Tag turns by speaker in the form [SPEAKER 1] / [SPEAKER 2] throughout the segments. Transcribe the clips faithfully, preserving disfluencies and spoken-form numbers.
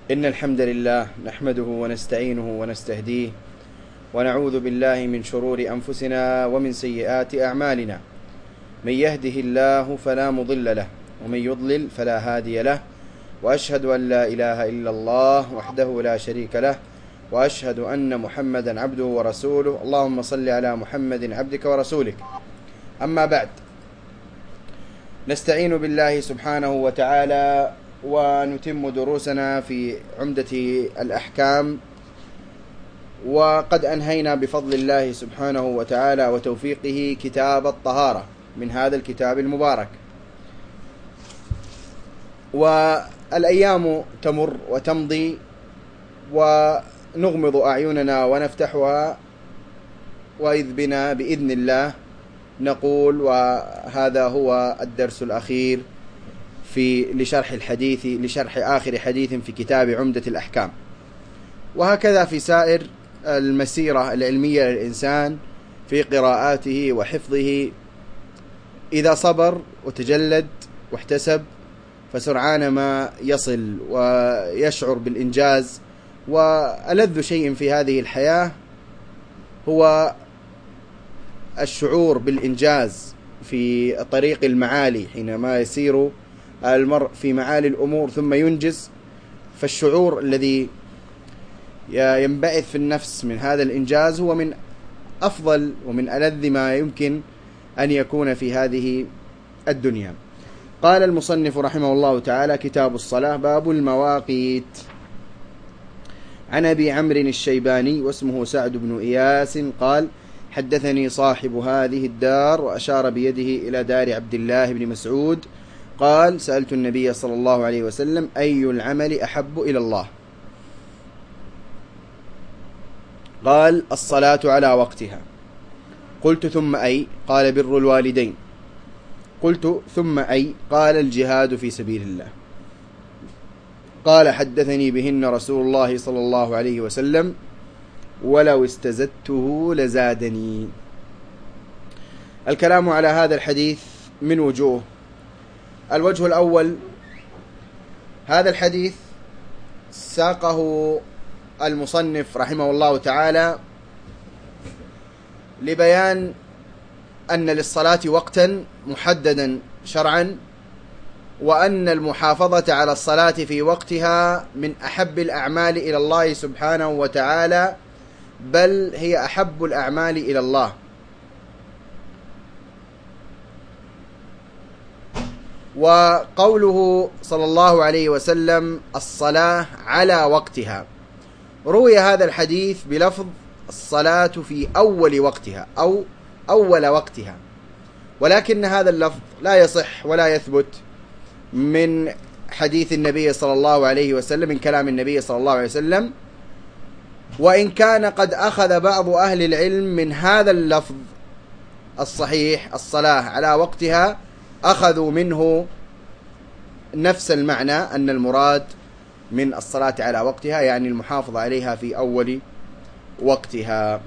[SPEAKER 1] إن الحمد لله نحمده ونستعينه ونستهديه ونعوذ بالله من شرور أنفسنا ومن سيئات أعمالنا. من يهده الله فلا مضل له ومن يضلل فلا هادي له، وأشهد أن لا إله إلا الله وحده لا شريك له، وأشهد أن محمدا عبده ورسوله. اللهم صل على محمد عبدك ورسولك. أما بعد، نستعين بالله سبحانه وتعالى ونتم دروسنا في عمدة الأحكام، وقد أنهينا بفضل الله سبحانه وتعالى وتوفيقه كتاب الطهارة من هذا الكتاب المبارك. والأيام تمر وتمضي ونغمض أعيننا ونفتحها، وإذ بنا بإذن الله نقول وهذا هو الدرس الأخير في لشرح الحديث لشرح آخر حديث في كتاب عمدة الأحكام. وهكذا في سائر المسيرة العلمية للإنسان في قراءاته وحفظه، إذا صبر وتجلد واحتسب فسرعان ما يصل ويشعر بالإنجاز. وألذ شيء في هذه الحياة هو الشعور بالإنجاز في طريق المعالي، حينما يسير المرء في معالي الأمور ثم ينجز، فالشعور الذي ينبعث في النفس من هذا الإنجاز هو من أفضل ومن ألذ ما يمكن أن يكون في هذه الدنيا. قال المصنف رحمه الله تعالى: كتاب الصلاة، باب المواقيت. عن أبي عمرو الشيباني واسمه سعد بن إياس قال: حدثني صاحب هذه الدار، وأشار بيده إلى دار عبد الله بن مسعود، قال: سألت النبي صلى الله عليه وسلم: أي العمل أحب إلى الله؟ قال: الصلاة على وقتها. قلت: ثم أي؟ قال: بر الوالدين. قلت: ثم أي؟ قال: الجهاد في سبيل الله. قال: حدثني بهن رسول الله صلى الله عليه وسلم، ولو استزدته لزادني. الكلام على هذا الحديث من وجوه. الوجه الأول: هذا الحديث ساقه المصنف رحمه الله تعالى لبيان أن للصلاة وقتا محددا شرعا، وأن المحافظة على الصلاة في وقتها من أحب الأعمال إلى الله سبحانه وتعالى، بل هي أحب الأعمال إلى الله. وقوله صلى الله عليه وسلم: الصلاة على وقتها، روي هذا الحديث بلفظ الصلاة في أول وقتها أو أول وقتها، ولكن هذا اللفظ لا يصح ولا يثبت من حديث النبي صلى الله عليه وسلم، من كلام النبي صلى الله عليه وسلم، وإن كان قد أخذ بعض أهل العلم من هذا اللفظ الصحيح الصلاة على وقتها، أخذوا منه نفس المعنى، أن المراد من الصلاة على وقتها يعني المحافظة عليها في أول وقتها.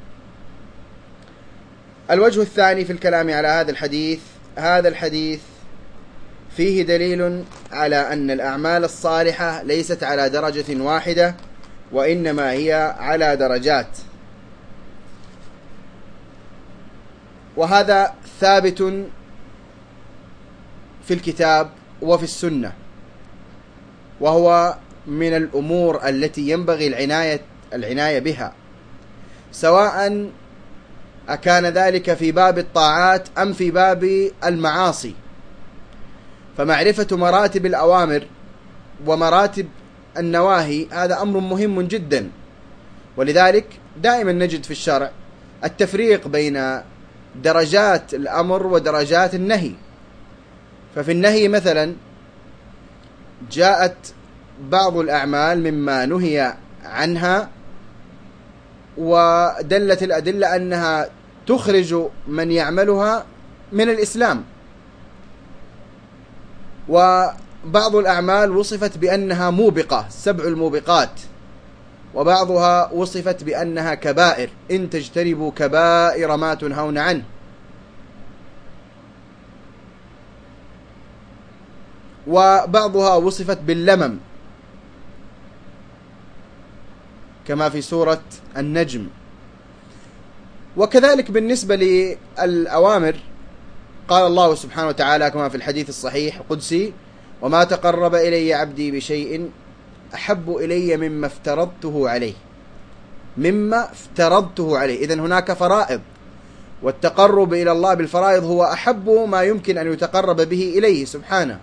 [SPEAKER 1] الوجه الثاني في الكلام على هذا الحديث: هذا الحديث فيه دليل على أن الأعمال الصالحة ليست على درجة واحدة، وإنما هي على درجات، وهذا ثابت في الكتاب وفي السنة، وهو من الأمور التي ينبغي العناية العناية بها، سواء أكان ذلك في باب الطاعات أم في باب المعاصي. فمعرفة مراتب الأوامر ومراتب النواهي هذا أمر مهم جدا، ولذلك دائما نجد في الشرع التفريق بين درجات الأمر ودرجات النهي. ففي النهي مثلا جاءت بعض الأعمال مما نهي عنها، ودلت الأدلة أنها تخرج من يعملها من الإسلام، وبعض الأعمال وصفت بأنها موبقة، سبع الموبقات، وبعضها وصفت بأنها كبائر، إن تجتنبوا كبائر ما تنهون عنه. وبعضها وصفت باللمم، كما في سورة النجم. وكذلك بالنسبة للأوامر قال الله سبحانه وتعالى كما في الحديث الصحيح القدسي: وما تقرب إلي عبدي بشيء أحب إلي مما افترضته عليه. مما افترضته عليه، إذن هناك فرائض، والتقرب إلى الله بالفرائض هو أحب ما يمكن أن يتقرب به إليه سبحانه.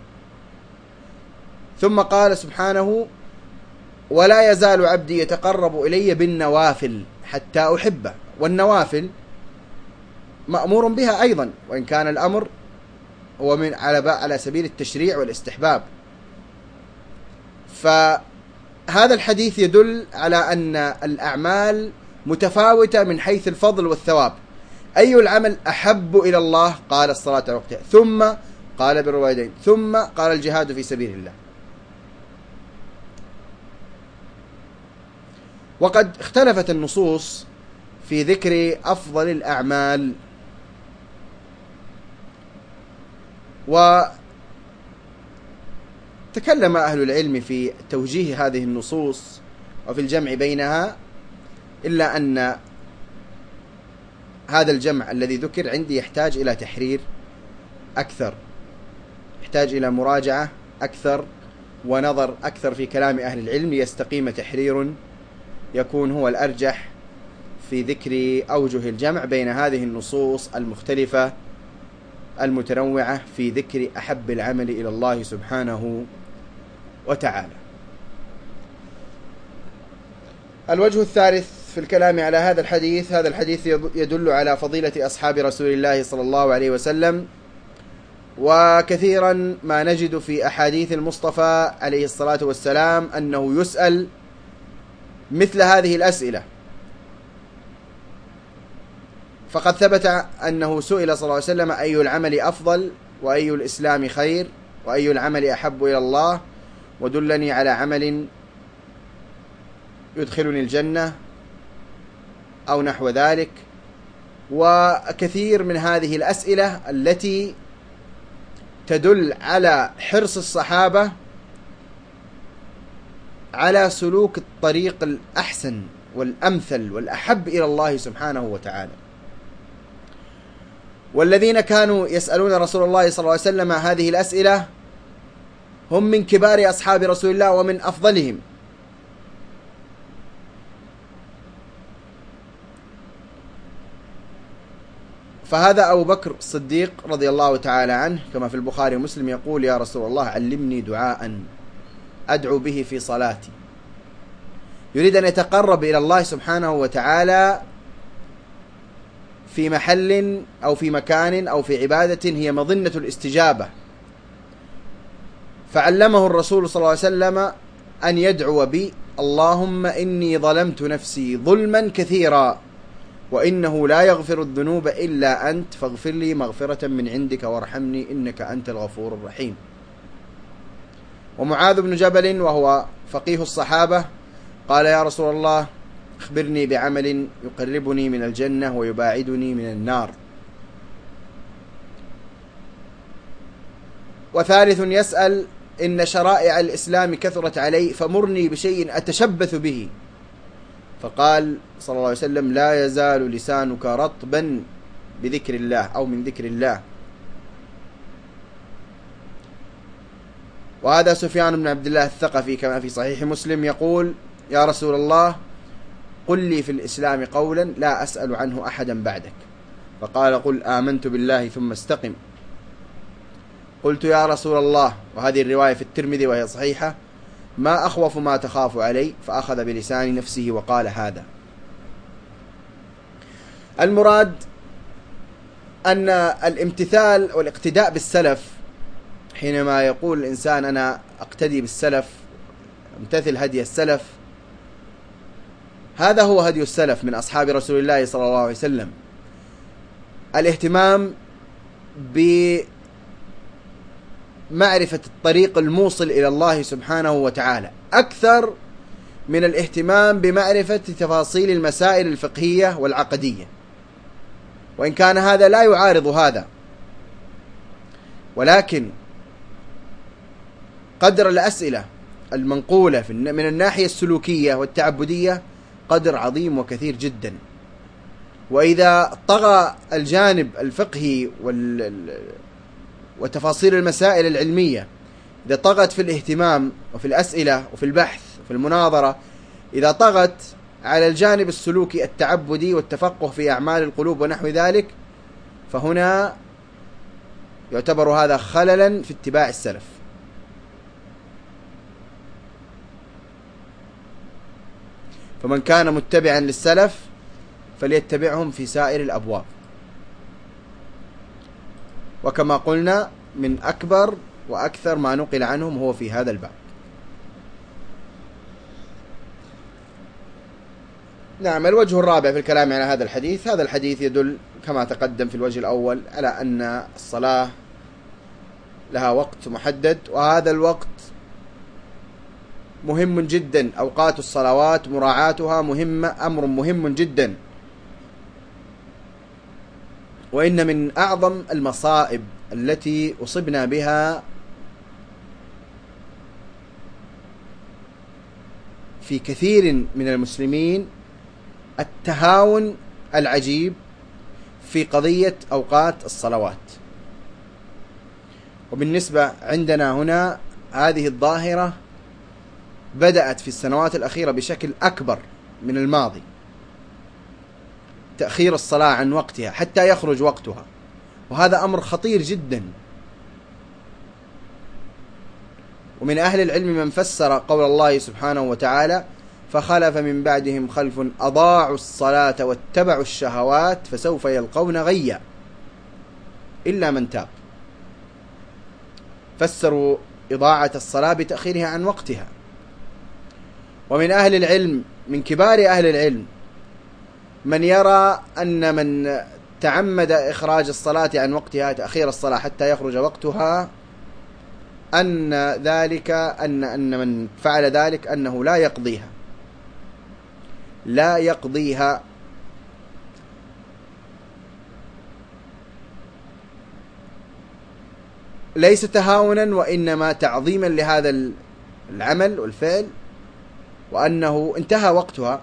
[SPEAKER 1] ثم قال سبحانه: ولا يزال عبدي يتقرب إلي بالنوافل حتى أحبه. والنوافل مأمور بها أيضا، وإن كان الأمر هو من على على سبيل التشريع والاستحباب. فهذا الحديث يدل على أن الأعمال متفاوتة من حيث الفضل والثواب. أي العمل أحب إلى الله؟ قال الصلاة على وقتها، ثم قال بر الوالدين، ثم قال الجهاد في سبيل الله. وقد اختلفت النصوص في ذكر أفضل الأعمال، وتكلم أهل العلم في توجيه هذه النصوص وفي الجمع بينها، إلا أن هذا الجمع الذي ذكر عندي يحتاج إلى تحرير أكثر، يحتاج إلى مراجعة أكثر ونظر أكثر في كلام أهل العلم ليستقيم تحرير يكون هو الأرجح في ذكر أوجه الجمع بين هذه النصوص المختلفة المتنوعة في ذكر أحب العمل إلى الله سبحانه وتعالى. الوجه الثالث في الكلام على هذا الحديث: هذا الحديث يدل على فضيلة أصحاب رسول الله صلى الله عليه وسلم. وكثيرا ما نجد في أحاديث المصطفى عليه الصلاة والسلام أنه يسأل مثل هذه الأسئلة. فقد ثبت أنه سئل صلى الله عليه وسلم: أي العمل أفضل؟ وأي الإسلام خير؟ وأي العمل أحب إلى الله؟ ودلني على عمل يدخلني الجنة، أو نحو ذلك. وكثير من هذه الأسئلة التي تدل على حرص الصحابة على سلوك الطريق الأحسن والأمثل والأحب إلى الله سبحانه وتعالى. والذين كانوا يسألون رسول الله صلى الله عليه وسلم هذه الأسئلة هم من كبار أصحاب رسول الله ومن أفضلهم. فهذا أبو بكر الصديق رضي الله تعالى عنه كما في البخاري ومسلم يقول: يا رسول الله علمني دعاء أدعو به في صلاتي. يريد أن يتقرب إلى الله سبحانه وتعالى في محل أو في مكان أو في عبادة هي مظنة الاستجابة، فعلمه الرسول صلى الله عليه وسلم أن يدعو بي: اللهم إني ظلمت نفسي ظلما كثيرا وإنه لا يغفر الذنوب إلا أنت فاغفر لي مغفرة من عندك وارحمني إنك أنت الغفور الرحيم. ومعاذ بن جبل وهو فقيه الصحابة قال: يا رسول الله أخبرني بعمل يقربني من الجنة ويباعدني من النار. وثالث يسأل: إن شرائع الإسلام كثرت علي فمرني بشيء أتشبث به. فقال صلى الله عليه وسلم: لا يزال لسانك رطبا بذكر الله أو من ذكر الله. وهذا سفيان بن عبد الله الثقفي كما في صحيح مسلم يقول: يا رسول الله قل لي في الإسلام قولا لا أسأل عنه أحدا بعدك. فقال: قل آمنت بالله ثم استقم. قلت: يا رسول الله، وهذه الرواية في الترمذي وهي صحيحة، ما أخوف ما تخاف علي؟ فأخذ بلسان نفسه وقال هذا. المراد أن الامتثال والاقتداء بالسلف، حينما يقول الإنسان أنا أقتدي بالسلف امتثل هدي السلف، هذا هو هدي السلف من أصحاب رسول الله صلى الله عليه وسلم: الاهتمام بمعرفة الطريق الموصل إلى الله سبحانه وتعالى أكثر من الاهتمام بمعرفة تفاصيل المسائل الفقهية والعقدية، وإن كان هذا لا يعارض هذا، ولكن قدر الأسئلة المنقولة من الناحية السلوكية والتعبدية قدر عظيم وكثير جدا. وإذا طغى الجانب الفقهي وتفاصيل المسائل العلمية، إذا طغت في الاهتمام وفي الأسئلة وفي البحث وفي المناظرة، إذا طغت على الجانب السلوكي التعبدي والتفقه في أعمال القلوب ونحو ذلك، فهنا يعتبر هذا خللا في اتباع السلف. فمن كان متبعا للسلف فليتبعهم في سائر الأبواب. وكما قلنا من أكبر وأكثر ما نقل عنهم هو في هذا الباب. نعم. الوجه الرابع في الكلام على هذا الحديث، هذا الحديث يدل كما تقدم في الوجه الأول على أن الصلاة لها وقت محدد، وهذا الوقت مهم جدا. أوقات الصلوات مراعاتها مهمة، أمر مهم جدا. وإن من أعظم المصائب التي أصبنا بها في كثير من المسلمين التهاون العجيب في قضية أوقات الصلوات. وبالنسبة عندنا هنا هذه الظاهرة بدأت في السنوات الأخيرة بشكل أكبر من الماضي، تأخير الصلاة عن وقتها حتى يخرج وقتها، وهذا أمر خطير جدا. ومن أهل العلم من فسر قول الله سبحانه وتعالى: فخلف من بعدهم خلف أضاعوا الصلاة واتبعوا الشهوات فسوف يلقون غيا إلا من تاب. فسروا إضاعة الصلاة بتأخيرها عن وقتها. ومن أهل العلم من كبار أهل العلم من يرى أن من تعمد إخراج الصلاة عن وقتها، تأخير الصلاة حتى يخرج وقتها، أن ذلك أن أن من فعل ذلك أنه لا يقضيها لا يقضيها ليس تهاونا وإنما تعظيما لهذا العمل والفعل، وأنه انتهى وقتها.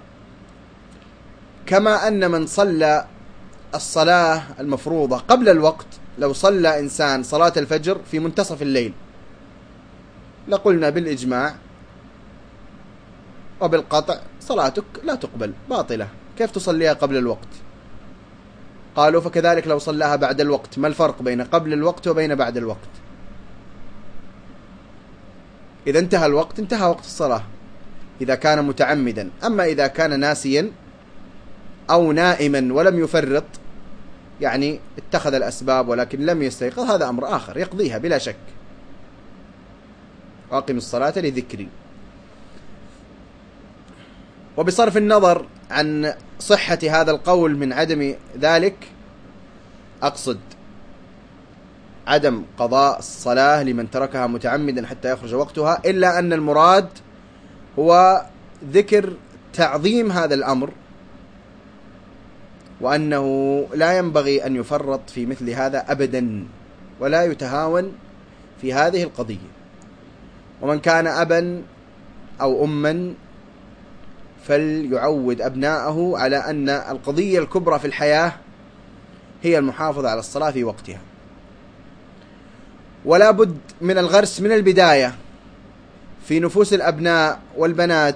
[SPEAKER 1] كما أن من صلى الصلاة المفروضة قبل الوقت، لو صلى إنسان صلاة الفجر في منتصف الليل لقلنا بالإجماع وبالقطع صلاتك لا تقبل، باطلة، كيف تصليها قبل الوقت؟ قالوا فكذلك لو صلاها بعد الوقت، ما الفرق بين قبل الوقت وبين بعد الوقت؟ إذا انتهى الوقت انتهى وقت الصلاة إذا كان متعمدا. أما إذا كان ناسيا أو نائما ولم يفرط، يعني اتخذ الأسباب ولكن لم يستيقظ، هذا أمر آخر يقضيها بلا شك. وأقم الصلاة لذكري. وبصرف النظر عن صحة هذا القول من عدم ذلك، أقصد عدم قضاء الصلاة لمن تركها متعمدا حتى يخرج وقتها، إلا أن المراد هو ذكر تعظيم هذا الأمر، وأنه لا ينبغي أن يفرط في مثل هذا أبدا، ولا يتهاون في هذه القضية. ومن كان أبا أو أما فليعود أبناءه على أن القضية الكبرى في الحياة هي المحافظة على الصلاة في وقتها. ولا بد من الغرس من البداية في نفوس الأبناء والبنات،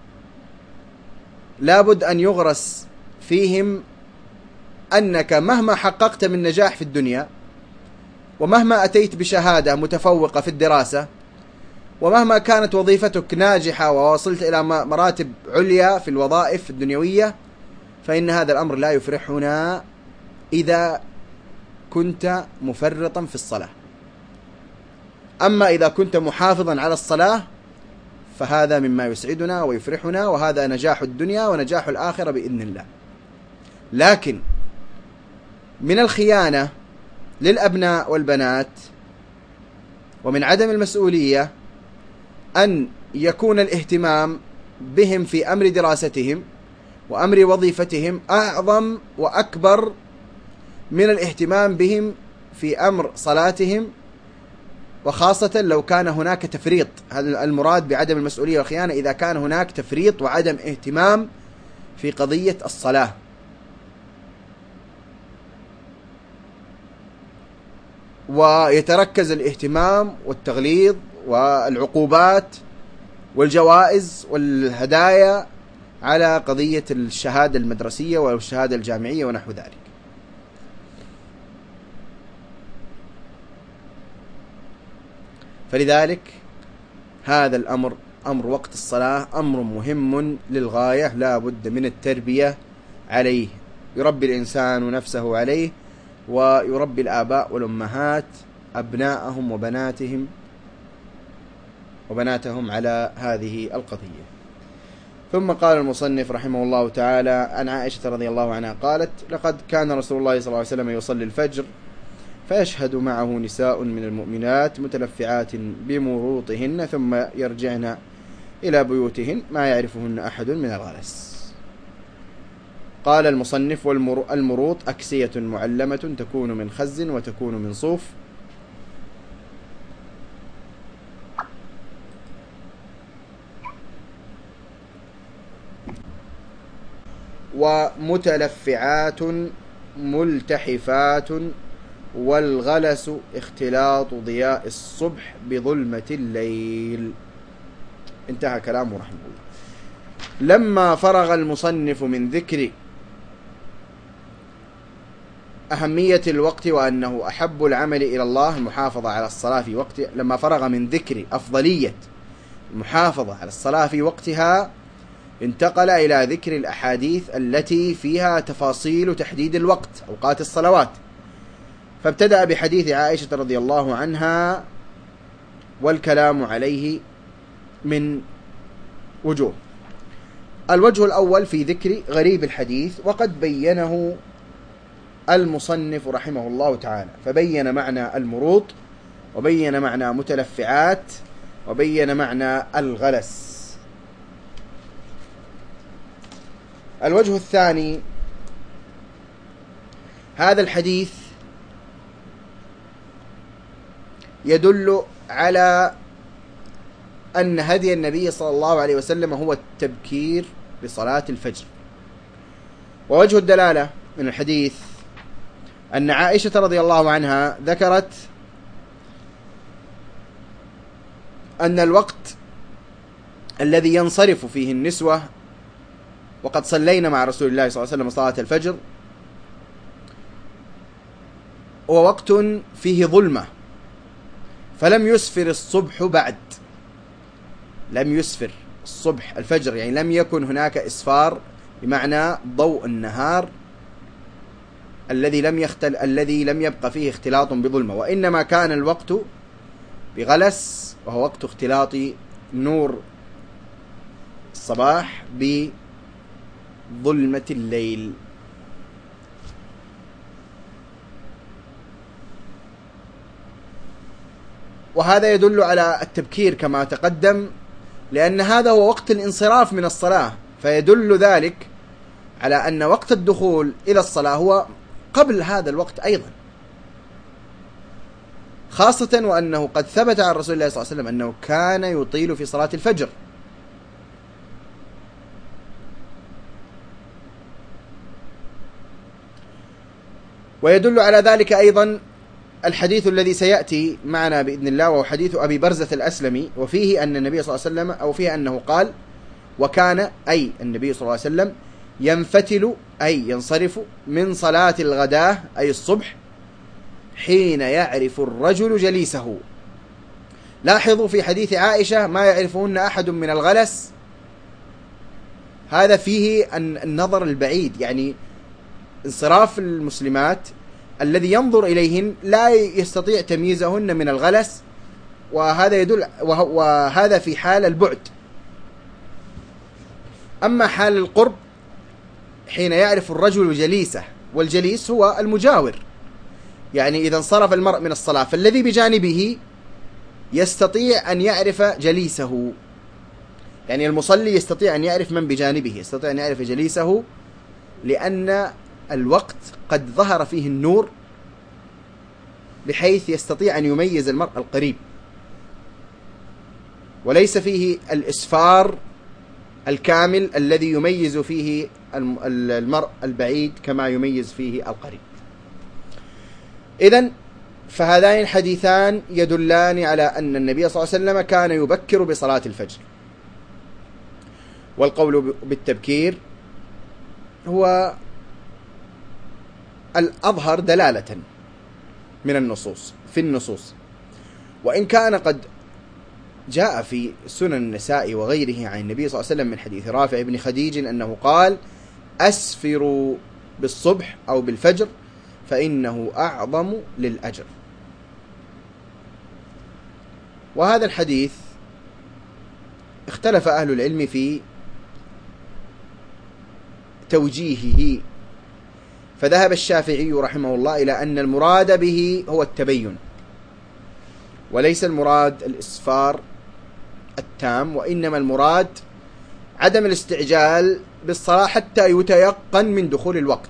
[SPEAKER 1] لا بد أن يغرس فيهم أنك مهما حققت من نجاح في الدنيا، ومهما أتيت بشهادة متفوقة في الدراسة، ومهما كانت وظيفتك ناجحة ووصلت إلى مراتب عليا في الوظائف الدنيوية، فإن هذا الأمر لا يفرحنا إذا كنت مفرطا في الصلاة. أما إذا كنت محافظا على الصلاة فهذا مما يسعدنا ويفرحنا، وهذا نجاح الدنيا ونجاح الآخرة بإذن الله. لكن من الخيانة للأبناء والبنات ومن عدم المسؤولية أن يكون الاهتمام بهم في أمر دراستهم وأمر وظيفتهم أعظم وأكبر من الاهتمام بهم في أمر صلاتهم، وخاصة لو كان هناك تفريط. هذا المراد بعدم المسؤولية والخيانة، إذا كان هناك تفريط وعدم اهتمام في قضية الصلاة. ويتركز الاهتمام والتغليظ والعقوبات والجوائز والهدايا على قضية الشهادة المدرسية والشهادة الجامعية ونحو ذلك. فلذلك هذا الأمر، أمر وقت الصلاة، أمر مهم للغاية، لا بد من التربية عليه، يربي الإنسان نفسه عليه، ويربي الآباء والأمهات أبناءهم وبناتهم وبناتهم على هذه القضية. ثم قال المصنف رحمه الله تعالى: عن عائشة رضي الله عنها قالت: لقد كان رسول الله صلى الله عليه وسلم يصلي الفجر فيشهد معه نساء من المؤمنات متلفعات بمروطهن ثم يرجعن إلى بيوتهن ما يعرفهن أحد من الغلس. قال المصنف: والمروط أكسية معلمة تكون من خز وتكون من صوف، ومتلفعات ملتحفات، والغلس اختلاط ضياء الصبح بظلمة الليل. انتهى كلامه رحمه الله. لما فرغ المصنف من ذكر أهمية الوقت وأنه أحب العمل إلى الله المحافظة على الصلاة في وقت، لما فرغ من ذكر أفضلية المحافظة على الصلاة في وقتها، انتقل إلى ذكر الأحاديث التي فيها تفاصيل تحديد الوقت، أوقات الصلوات. فابتدأ بحديث عائشة رضي الله عنها، والكلام عليه من وجوه. الوجه الأول في ذكر غريب الحديث، وقد بينه المصنف رحمه الله تعالى، فبين معنى المروط، وبين معنى متلفعات، وبين معنى الغلس. الوجه الثاني: هذا الحديث يدل على أن هدي النبي صلى الله عليه وسلم هو التبكير بصلاة الفجر. ووجه الدلالة من الحديث أن عائشة رضي الله عنها ذكرت أن الوقت الذي ينصرف فيه النسوة، وقد صلينا مع رسول الله صلى الله عليه وسلم صلاة الفجر، هو وقت فيه ظلمة، فلم يسفر الصبح بعد، لم يسفر الصبح الفجر، يعني لم يكن هناك إسفار بمعنى ضوء النهار الذي لم يختل الذي لم يبقى فيه اختلاط بظلمة، وإنما كان الوقت بغلس، وهو وقت اختلاط نور الصباح بظلمة الليل. وهذا يدل على التبكير كما تقدم، لأن هذا هو وقت الانصراف من الصلاة، فيدل ذلك على أن وقت الدخول إلى الصلاة هو قبل هذا الوقت أيضا، خاصة وأنه قد ثبت عن رسول الله صلى الله عليه وسلم أنه كان يطيل في صلاة الفجر. ويدل على ذلك أيضا الحديث الذي سيأتي معنا بإذن الله، وهو حديث أبي برزة الأسلمي، وفيه أن النبي صلى الله عليه وسلم، أو فيه أنه قال: وكان أي النبي صلى الله عليه وسلم ينفتل أي ينصرف من صلاة الغداة أي الصبح حين يعرف الرجل جليسه. لاحظوا في حديث عائشة: ما يعرفهن أحد من الغلس، هذا فيه النظر البعيد، يعني انصراف المسلمات الذي ينظر إليهن لا يستطيع تمييزهن من الغلس، وهذا يدل وهذا في حال البعد. أما حال القرب حين يعرف الرجل جليسه، والجليس هو المجاور، يعني إذا انصرف المرء من الصلاة فالذي بجانبه يستطيع أن يعرف جليسه، يعني المصلي يستطيع أن يعرف من بجانبه، يستطيع أن يعرف جليسه، لأن الوقت قد ظهر فيه النور بحيث يستطيع أن يميز المرء القريب، وليس فيه الإسفار الكامل الذي يميز فيه المرء البعيد كما يميز فيه القريب. إذن فهذان الحديثان يدلان على أن النبي صلى الله عليه وسلم كان يبكر بصلاة الفجر، والقول بالتبكير هو الأظهر دلالة من النصوص في النصوص، وإن كان قد جاء في سنن النساء وغيره عن النبي صلى الله عليه وسلم من حديث رافع بن خديج أنه قال: أسفروا بالصبح أو بالفجر فإنه أعظم للأجر. وهذا الحديث اختلف أهل العلم في توجيهه، فذهب الشافعي رحمه الله إلى أن المراد به هو التبين، وليس المراد الإسفار التام، وإنما المراد عدم الاستعجال بالصلاة حتى يتيقن من دخول الوقت.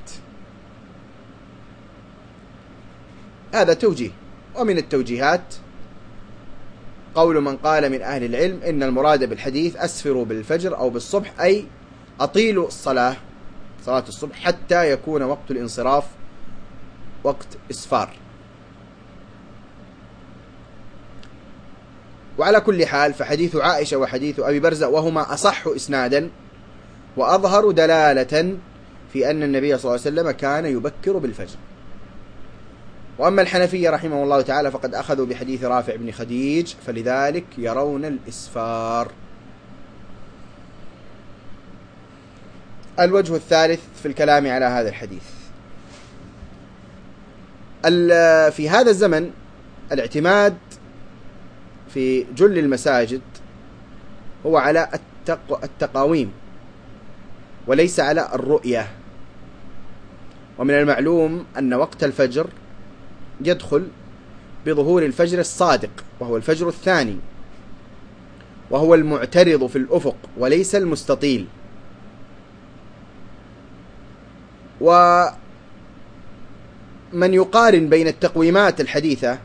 [SPEAKER 1] هذا توجيه. ومن التوجيهات قول من قال من أهل العلم إن المراد بالحديث أسفروا بالفجر أو بالصبح، أي أطيلوا الصلاة صلاة الصبح حتى يكون وقت الانصراف وقت إسفار. وعلى كل حال فحديث عائشة وحديث أبي برزة وهما أصح إسنادا وأظهر دلالة في أن النبي صلى الله عليه وسلم كان يبكر بالفجر. وأما الحنفية رحمه الله تعالى فقد أخذوا بحديث رافع بن خديج، فلذلك يرون الإسفار. الوجه الثالث في الكلام على هذا الحديث: في هذا الزمن الاعتماد في جل المساجد هو على التقاويم وليس على الرؤية. ومن المعلوم أن وقت الفجر يدخل بظهور الفجر الصادق، وهو الفجر الثاني، وهو المعترض في الأفق وليس المستطيل. ومن يقارن بين التقويمات الحديثة،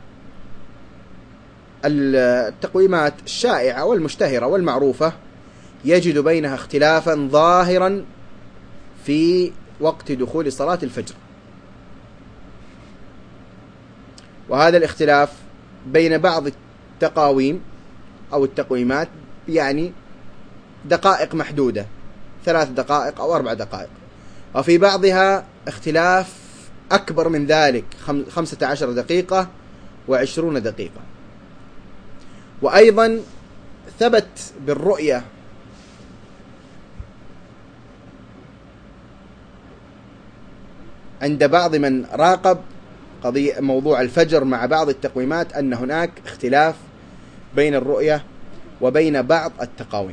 [SPEAKER 1] التقويمات الشائعة والمشتهرة والمعروفة، يجد بينها اختلافا ظاهرا في وقت دخول صلاة الفجر. وهذا الاختلاف بين بعض التقاويم أو التقويمات يعني دقائق محدودة، ثلاث دقائق أو أربع دقائق، وفي بعضها اختلاف أكبر من ذلك، خمسة عشر دقيقة وعشرون دقيقة. وأيضا ثبت بالرؤية عند بعض من راقب قضية موضوع الفجر مع بعض التقويمات أن هناك اختلاف بين الرؤية وبين بعض التقاويم.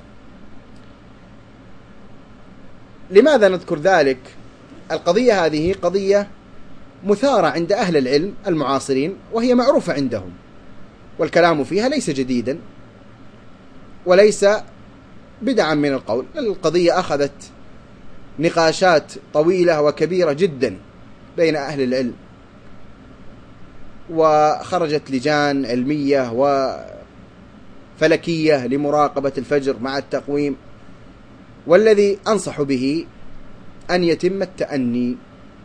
[SPEAKER 1] لماذا نذكر ذلك؟ القضية هذه قضية مثارة عند أهل العلم المعاصرين، وهي معروفة عندهم، والكلام فيها ليس جديدا وليس بدعا من القول. القضية أخذت نقاشات طويلة وكبيرة جدا بين أهل العلم، وخرجت لجان علمية وفلكية لمراقبة الفجر مع التقويم. والذي أنصح به أن يتم التأني.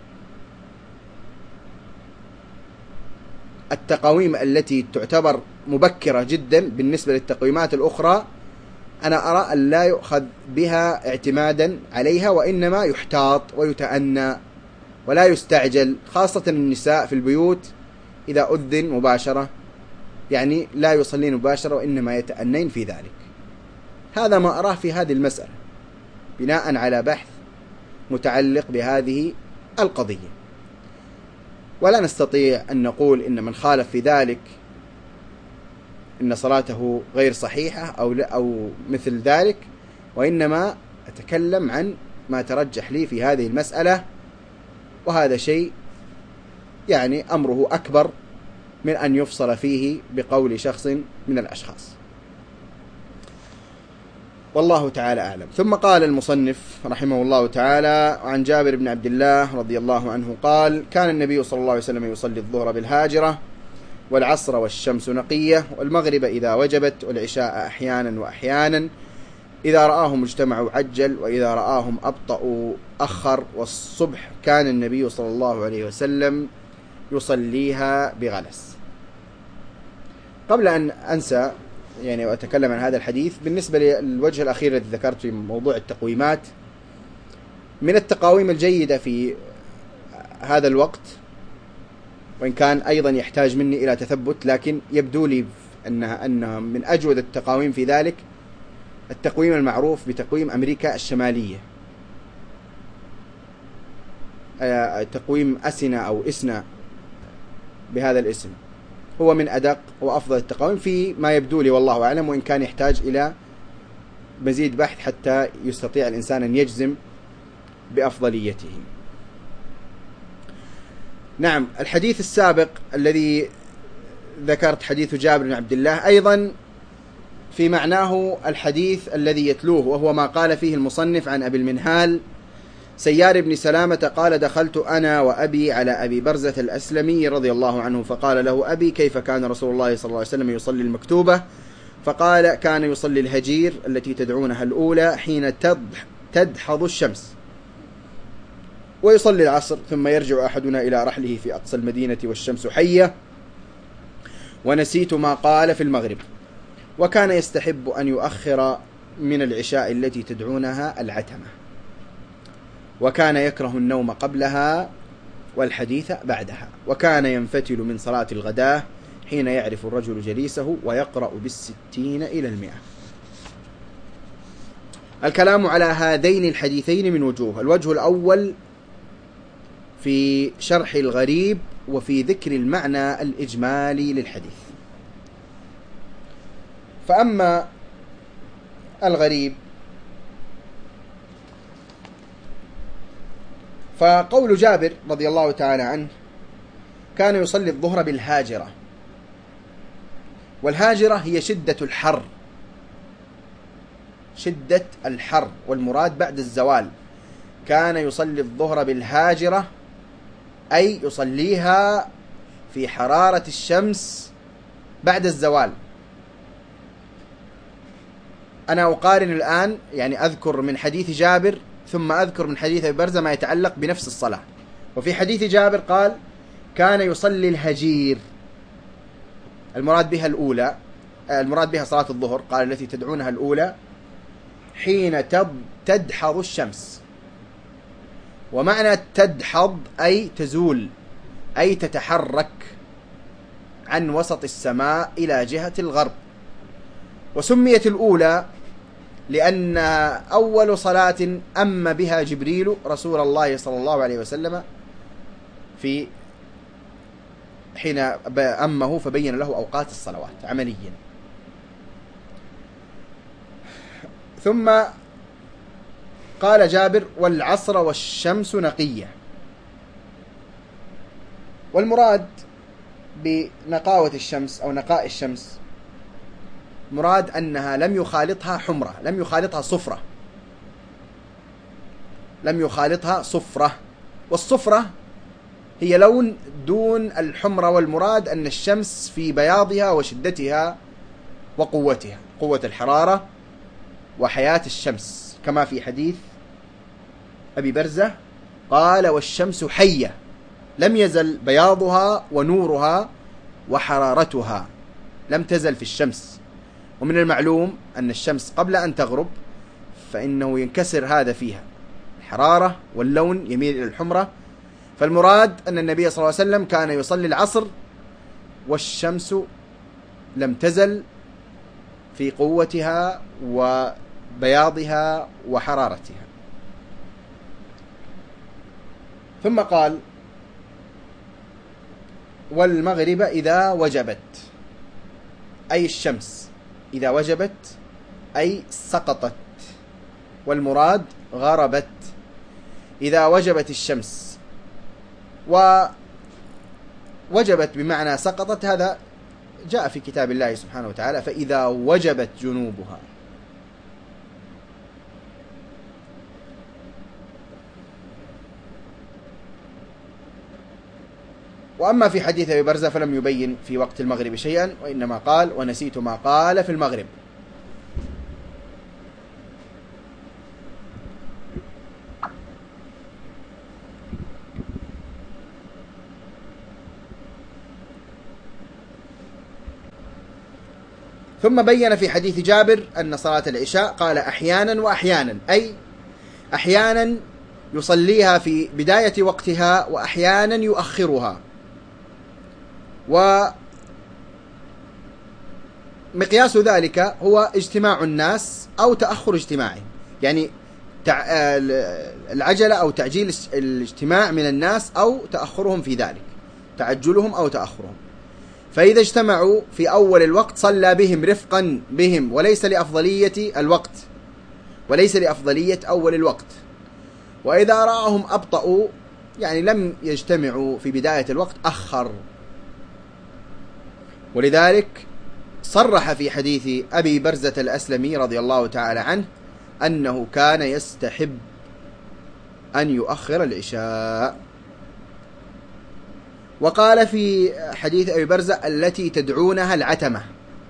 [SPEAKER 1] التقاويم التي تعتبر مبكرة جدا بالنسبة للتقويمات الأخرى أنا أرى أن لا يؤخذ بها اعتمادا عليها، وإنما يحتاط ويتأنى ولا يستعجل، خاصة النساء في البيوت إذا أذن مباشرة يعني لا يصلين مباشرة وإنما يتأنين في ذلك. هذا ما أراه في هذه المسألة بناء على بحث متعلق بهذه القضية. ولا نستطيع أن نقول إن من خالف في ذلك إن صلاته غير صحيحة أو لا أو مثل ذلك، وإنما أتكلم عن ما ترجح لي في هذه المسألة، وهذا شيء يعني أمره أكبر من أن يفصل فيه بقول شخص من الأشخاص، والله تعالى أعلم. ثم قال المصنف رحمه الله تعالى: عن جابر بن عبد الله رضي الله عنه قال: كان النبي صلى الله عليه وسلم يصلي الظهر بالهاجرة والعصر والشمس نقية والمغرب إذا وجبت والعشاء أحيانا وأحيانا إذا رآهم اجتمعوا عجل، وإذا رآهم أبطأوا أخر. والصبح كان النبي صلى الله عليه وسلم يصليها بغلس. قبل أن أنسى يعني وأتكلم عن هذا الحديث، بالنسبة للوجه الأخير الذي ذكرت في موضوع التقويمات، من التقاويم الجيدة في هذا الوقت، وإن كان أيضا يحتاج مني إلى تثبت، لكن يبدو لي أنها أنها من أجود التقاويم في ذلك التقويم المعروف بتقويم أمريكا الشمالية، تقويم أسنا أو إسنا بهذا الاسم. هو من أدق وأفضل التقاويم في ما يبدو لي، والله أعلم، وإن كان يحتاج إلى مزيد بحث حتى يستطيع الإنسان أن يجزم بأفضليته. نعم، الحديث السابق الذي ذكرت حديث جابر بن عبد الله أيضا في معناه الحديث الذي يتلوه، وهو ما قال فيه المصنف عن أبي المنهال سيار بن سلامة قال: دخلت أنا وأبي على أبي برزة الأسلمي رضي الله عنه، فقال له أبي: كيف كان رسول الله صلى الله عليه وسلم يصلي المكتوبة؟ فقال: كان يصلي الهجير التي تدعونها الأولى حين تدحض الشمس، ويصلي العصر، ثم يرجع أحدنا إلى رحله في أقصى المدينة والشمس حية، ونسيت ما قال في المغرب. وكان يستحب أن يؤخر من العشاء التي تدعونها العتمة، وكان يكره النوم قبلها والحديث بعدها، وكان ينفتل من صلاة الغداة حين يعرف الرجل جليسه ويقرأ بالستين إلى المئة. الكلام على هذين الحديثين من وجوه: الوجه الأول في شرح الغريب وفي ذكر المعنى الإجمالي للحديث. فأما الغريب فقول جابر رضي الله تعالى عنه: كان يصلي الظهر بالهاجرة، والهاجرة هي شدة الحر، شدة الحر، والمراد بعد الزوال. كان يصلي الظهر بالهاجرة أي يصليها في حرارة الشمس بعد الزوال. أنا أقارن الآن، يعني أذكر من حديث جابر ثم أذكر من حديث أبي برزة ما يتعلق بنفس الصلاة. وفي حديث جابر قال: كان يصلي الهجير، المراد بها الأولى، المراد بها صلاة الظهر، قال التي تدعونها الأولى، حين تدحض الشمس. ومعنى تدحض أي تزول، أي تتحرك عن وسط السماء إلى جهة الغرب. وسميت الأولى لأن أول صلاة أم بها جبريل رسول الله صلى الله عليه وسلم في حين أمه فبين له أوقات الصلوات عمليا. ثم قال جابر: والعصر والشمس نقية. والمراد بنقاوة الشمس أو نقاء الشمس مراد أنها لم يخالطها حمرة، لم يخالطها صفرة، لم يخالطها صفرة. والصفرة هي لون دون الحمرة، والمراد أن الشمس في بياضها وشدتها وقوتها، قوة الحرارة وحياة الشمس، كما في حديث أبي برزة قال: والشمس حية، لم يزل بياضها ونورها وحرارتها، لم تزل في الشمس. ومن المعلوم أن الشمس قبل أن تغرب فإنه ينكسر هذا فيها، الحرارة واللون يميل إلى الحمرة. فالمراد أن النبي صلى الله عليه وسلم كان يصلي العصر والشمس لم تزل في قوتها وبياضها وحرارتها. ثم قال: والمغرب إذا وجبت، أي الشمس إذا وجبت أي سقطت، والمراد غربت إذا وجبت الشمس. ووجبت بمعنى سقطت، هذا جاء في كتاب الله سبحانه وتعالى: فإذا وجبت جنوبها. وأما في حديث أبي برزة فلم يبين في وقت المغرب شيئا، وإنما قال: ونسيت ما قال في المغرب. ثم بين في حديث جابر أن صلاة العشاء قال أحيانا وأحيانا، أي أحيانا يصليها في بداية وقتها وأحيانا يؤخرها. ومقياس ذلك هو اجتماع الناس أو تأخر اجتماعهم، يعني العجلة أو تعجيل الاجتماع من الناس أو تأخرهم في ذلك، تعجلهم أو تأخرهم. فإذا اجتمعوا في أول الوقت صلى بهم رفقا بهم، وليس لأفضلية الوقت، وليس لأفضلية أول الوقت. وإذا رآهم أبطأوا، يعني لم يجتمعوا في بداية الوقت، أخر. ولذلك صرح في حديث أبي برزة الأسلمي رضي الله تعالى عنه أنه كان يستحب أن يؤخر العشاء. وقال في حديث أبي برزة التي تدعونها العتمة،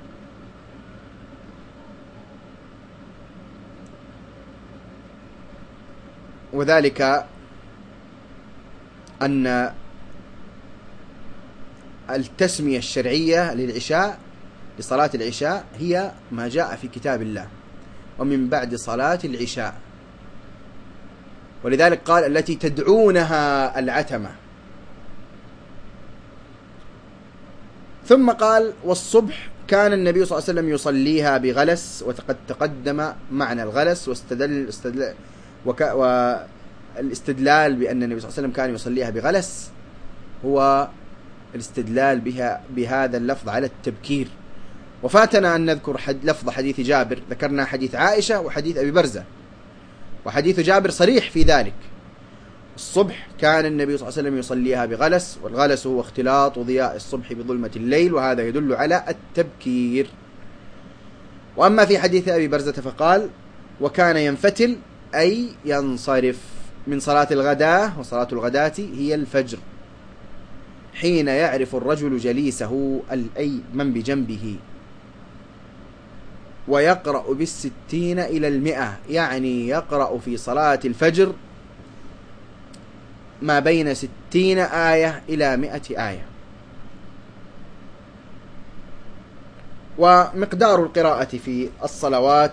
[SPEAKER 1] وذلك أن التسمية الشرعية للعشاء لصلاة العشاء هي ما جاء في كتاب الله ومن بعد صلاة العشاء، ولذلك قال التي تدعونها العتمة. ثم قال والصبح كان النبي صلى الله عليه وسلم يصليها بغلس، وقد تقدم معنى الغلس واستدل استدل وك والاستدلال بأن النبي صلى الله عليه وسلم كان يصليها بغلس هو الاستدلال بها بهذا اللفظ على التبكير. وفاتنا أن نذكر حد لفظ حديث جابر، ذكرنا حديث عائشة وحديث أبي برزة، وحديث جابر صريح في ذلك. الصبح كان النبي صلى الله عليه وسلم يصليها بغلس، والغلس هو اختلاط ضياء الصبح بظلمة الليل، وهذا يدل على التبكير. وأما في حديث أبي برزة فقال وكان ينفتل، أي ينصرف من صلاة الغداة، وصلاة الغداة هي الفجر، حين يعرف الرجل جليسه أي من بجنبه، ويقرأ بالستين إلى المئة، يعني يقرأ في صلاة الفجر ما بين ستين آية إلى مئة آية. ومقدار القراءة في الصلوات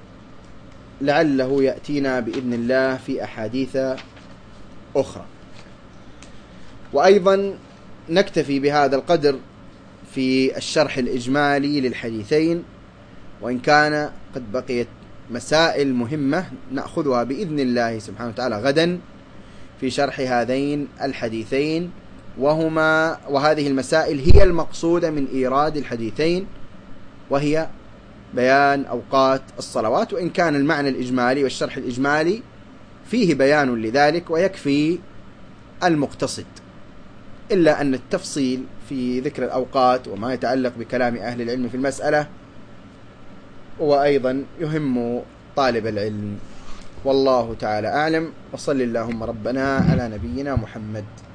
[SPEAKER 1] لعله يأتينا بإذن الله في أحاديث أخرى. وأيضا نكتفي بهذا القدر في الشرح الإجمالي للحديثين، وإن كان قد بقيت مسائل مهمة نأخذها بإذن الله سبحانه وتعالى غدا في شرح هذين الحديثين، وهما وهذه المسائل هي المقصودة من إيراد الحديثين، وهي بيان أوقات الصلوات. وإن كان المعنى الإجمالي والشرح الإجمالي فيه بيان لذلك ويكفي المقتصد، إلا أن التفصيل في ذكر الأوقات وما يتعلق بكلام أهل العلم في المسألة هو أيضا يهم طالب العلم. والله تعالى أعلم، وصل اللهم ربنا على نبينا محمد.